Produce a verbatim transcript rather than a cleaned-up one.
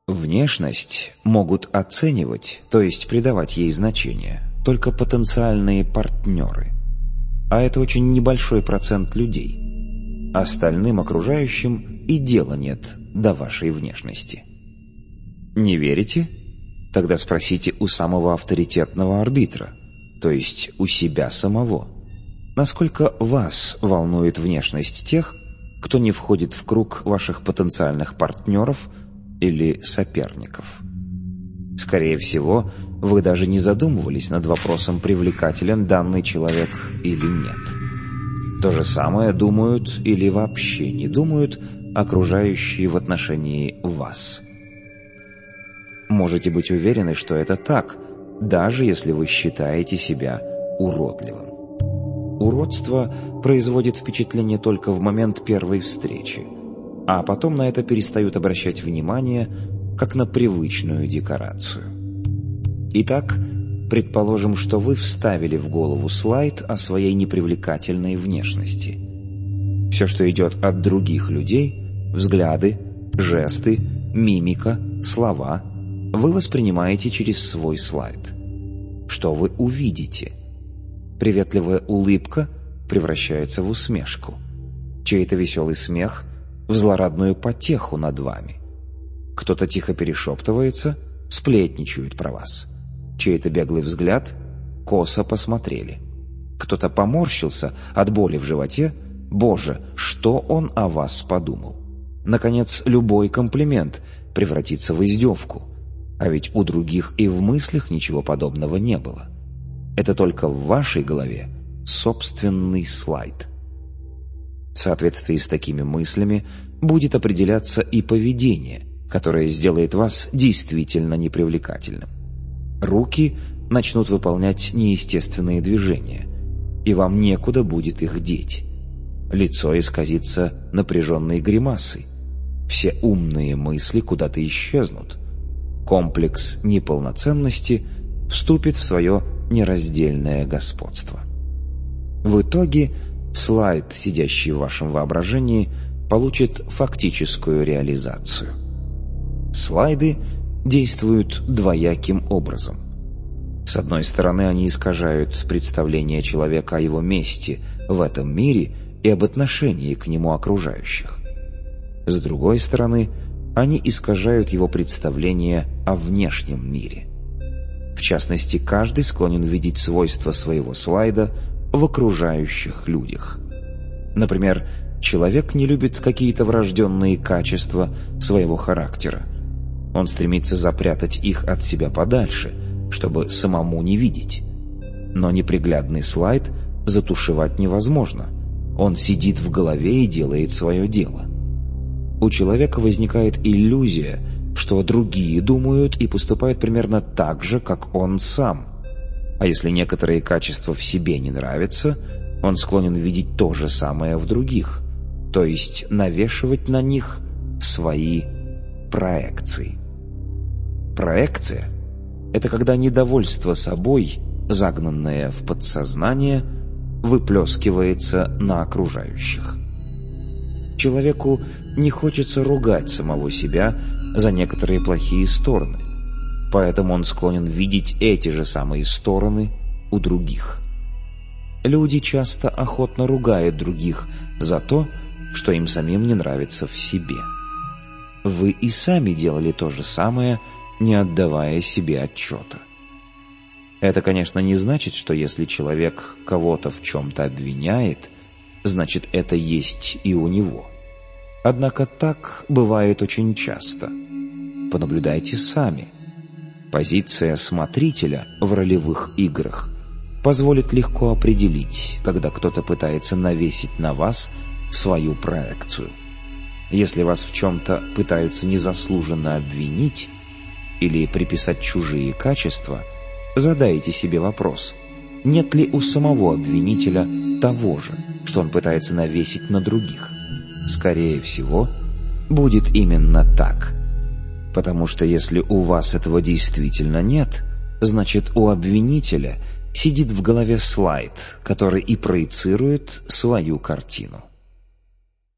Внешность могут оценивать, то есть придавать ей значение, только потенциальные партнеры. А это очень небольшой процент людей. Остальным окружающим и дела нет до вашей внешности. Не верите? Тогда спросите у самого авторитетного арбитра, то есть у себя самого, насколько вас волнует внешность тех, кто не входит в круг ваших потенциальных партнеров или соперников. Скорее всего, вы даже не задумывались над вопросом, привлекателен данный человек или нет. То же самое думают или вообще не думают окружающие в отношении вас. Можете быть уверены, что это так, даже если вы считаете себя уродливым. Уродство производит впечатление только в момент первой встречи, а потом на это перестают обращать внимание, как на привычную декорацию. Итак, предположим, что вы вставили в голову слайд о своей непривлекательной внешности. Все, что идет от других людей, взгляды, жесты, мимика, слова, вы воспринимаете через свой слайд. Что вы увидите? Приветливая улыбка превращается в усмешку. Чей-то веселый смех — в злорадную потеху над вами. Кто-то тихо перешептывается, сплетничают про вас. Чей-то беглый взгляд — косо посмотрели. Кто-то поморщился от боли в животе. Боже, что он о вас подумал? Наконец, любой комплимент превратится в издевку. А ведь у других и в мыслях ничего подобного не было. Это только в вашей голове собственный слайд. В соответствии с такими мыслями будет определяться и поведение, которое сделает вас действительно непривлекательным. Руки начнут выполнять неестественные движения, и вам некуда будет их деть. Лицо исказится напряженной гримасой. Все умные мысли куда-то исчезнут. Комплекс неполноценности вступит в свое нераздельное господство. В итоге слайд, сидящий в вашем воображении, получит фактическую реализацию. Слайды действуют двояким образом. С одной стороны, они искажают представление человека о его месте в этом мире и об отношении к нему окружающих. С другой стороны, они искажают его представление о внешнем мире. В частности, каждый склонен видеть свойства своего слайда в окружающих людях. Например, человек не любит какие-то врожденные качества своего характера. Он стремится запрятать их от себя подальше, чтобы самому не видеть. Но неприглядный слайд затушевать невозможно. Он сидит в голове и делает свое дело. У человека возникает иллюзия, что другие думают и поступают примерно так же, как он сам. А если некоторые качества в себе не нравятся, он склонен видеть то же самое в других, то есть навешивать на них свои проекции. Проекция — это когда недовольство собой, загнанное в подсознание, выплескивается на окружающих. Человеку не хочется ругать самого себя за некоторые плохие стороны, поэтому он склонен видеть эти же самые стороны у других. Люди часто охотно ругают других за то, что им самим не нравится в себе. Вы и сами делали то же самое, не отдавая себе отчета. Это, конечно, не значит, что если человек кого-то в чем-то обвиняет, значит, это есть и у него. Однако так бывает очень часто. Понаблюдайте сами. Позиция смотрителя в ролевых играх позволит легко определить, когда кто-то пытается навесить на вас свою проекцию. Если вас в чем-то пытаются незаслуженно обвинить или приписать чужие качества, задайте себе вопрос, нет ли у самого обвинителя того же, что он пытается навесить на других. Скорее всего, будет именно так. Потому что если у вас этого действительно нет, значит, у обвинителя сидит в голове слайд, который и проецирует свою картину.